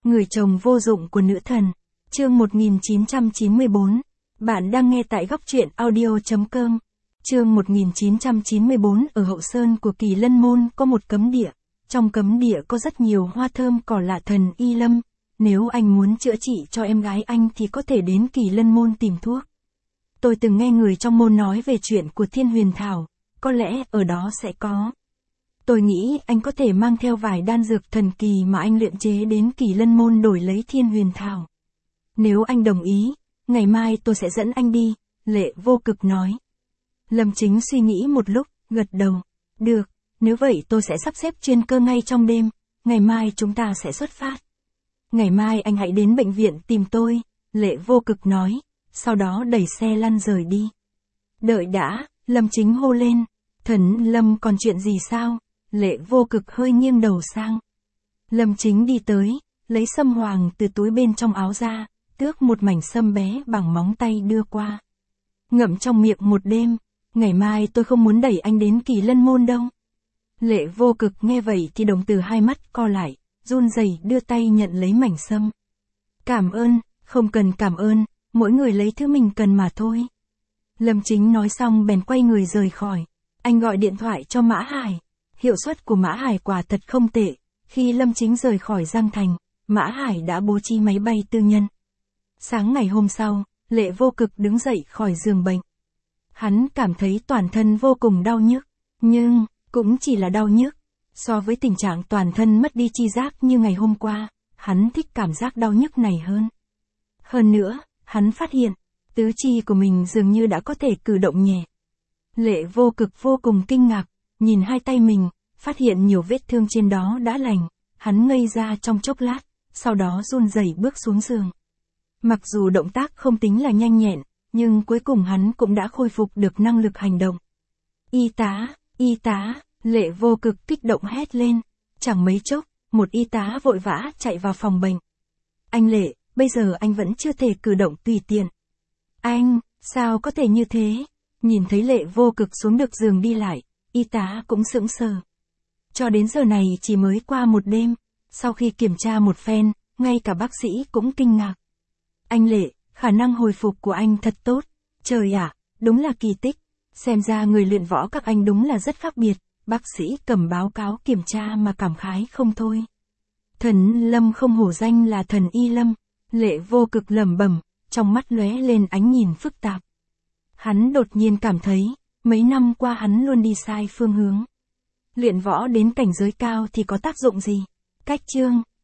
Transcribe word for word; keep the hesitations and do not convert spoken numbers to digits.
Người chồng vô dụng của nữ thần. Chương một nghìn chín trăm chín mươi bốn. Bạn đang nghe tại góc truyện audio chấm com. Chương một nghìn chín trăm chín mươi bốn. Ở hậu sơn của Kỳ Lân Môn có một cấm địa. Trong cấm địa có rất nhiều hoa thơm cỏ lạ thần y lâm. Nếu anh muốn chữa trị cho em gái anh thì có thể đến Kỳ Lân Môn tìm thuốc. Tôi từng nghe người trong môn nói về chuyện của Thiên Huyền Thảo. Có lẽ ở đó sẽ có. Tôi nghĩ anh có thể mang theo vài đan dược thần kỳ mà anh luyện chế đến Kỳ Lân Môn đổi lấy Thiên Huyền Thảo. Nếu anh đồng ý, ngày mai tôi sẽ dẫn anh đi, Lệ Vô Cực nói. Lâm Chính suy nghĩ một lúc, gật đầu. Được, nếu vậy tôi sẽ sắp xếp chuyên cơ ngay trong đêm, ngày mai chúng ta sẽ xuất phát. Ngày mai anh hãy đến bệnh viện tìm tôi, Lệ Vô Cực nói, sau đó đẩy xe lăn rời đi. Đợi đã, Lâm Chính hô lên, Thần Lâm còn chuyện gì sao? Lệ Vô Cực hơi nghiêng đầu sang. Lâm Chính đi tới, lấy sâm hoàng từ túi bên trong áo ra, tước một mảnh sâm bé bằng móng tay đưa qua. Ngậm trong miệng một đêm, ngày mai tôi không muốn đẩy anh đến Kỳ Lân Môn đâu. Lệ Vô Cực nghe vậy thì đồng tử hai mắt co lại, run rẩy đưa tay nhận lấy mảnh sâm. Cảm ơn, không cần cảm ơn, mỗi người lấy thứ mình cần mà thôi. Lâm Chính nói xong bèn quay người rời khỏi. Anh gọi điện thoại cho Mã Hải. Hiệu suất của Mã Hải quả thật không tệ. Khi Lâm Chính rời khỏi Giang Thành, Mã Hải đã bố trí máy bay tư nhân. Sáng ngày hôm sau, Lệ Vô Cực đứng dậy khỏi giường bệnh. Hắn cảm thấy toàn thân vô cùng đau nhức, nhưng cũng chỉ là đau nhức. So với tình trạng toàn thân mất đi chi giác như ngày hôm qua, hắn thích cảm giác đau nhức này hơn. Hơn nữa, hắn phát hiện, tứ chi của mình dường như đã có thể cử động nhẹ. Lệ Vô Cực vô cùng kinh ngạc, nhìn hai tay mình, phát hiện nhiều vết thương trên đó đã lành. Hắn ngây ra trong chốc lát, sau đó run rẩy bước xuống giường. Mặc dù động tác không tính là nhanh nhẹn, nhưng cuối cùng hắn cũng đã khôi phục được năng lực hành động. Y tá, y tá, Lệ Vô Cực kích động hét lên. Chẳng mấy chốc, một y tá vội vã chạy vào phòng bệnh. Anh Lệ, bây giờ anh vẫn chưa thể cử động tùy tiện. Anh, sao có thể như thế? Nhìn thấy Lệ Vô Cực xuống được giường đi lại, y tá cũng sững sờ. Cho đến giờ này chỉ mới qua một đêm, sau khi kiểm tra một phen, ngay cả bác sĩ cũng kinh ngạc. Anh Lệ, khả năng hồi phục của anh thật tốt. Trời ạ, đúng là kỳ tích. Xem ra người luyện võ các anh đúng là rất khác biệt. Bác sĩ cầm báo cáo kiểm tra mà cảm khái không thôi. Thần Lâm không hổ danh là thần y lâm. Lệ Vô Cực lẩm bẩm, trong mắt lóe lên ánh nhìn phức tạp. Hắn đột nhiên cảm thấy, mấy năm qua hắn luôn đi sai phương hướng. Luyện võ đến cảnh giới cao thì có tác dụng gì? Cách chương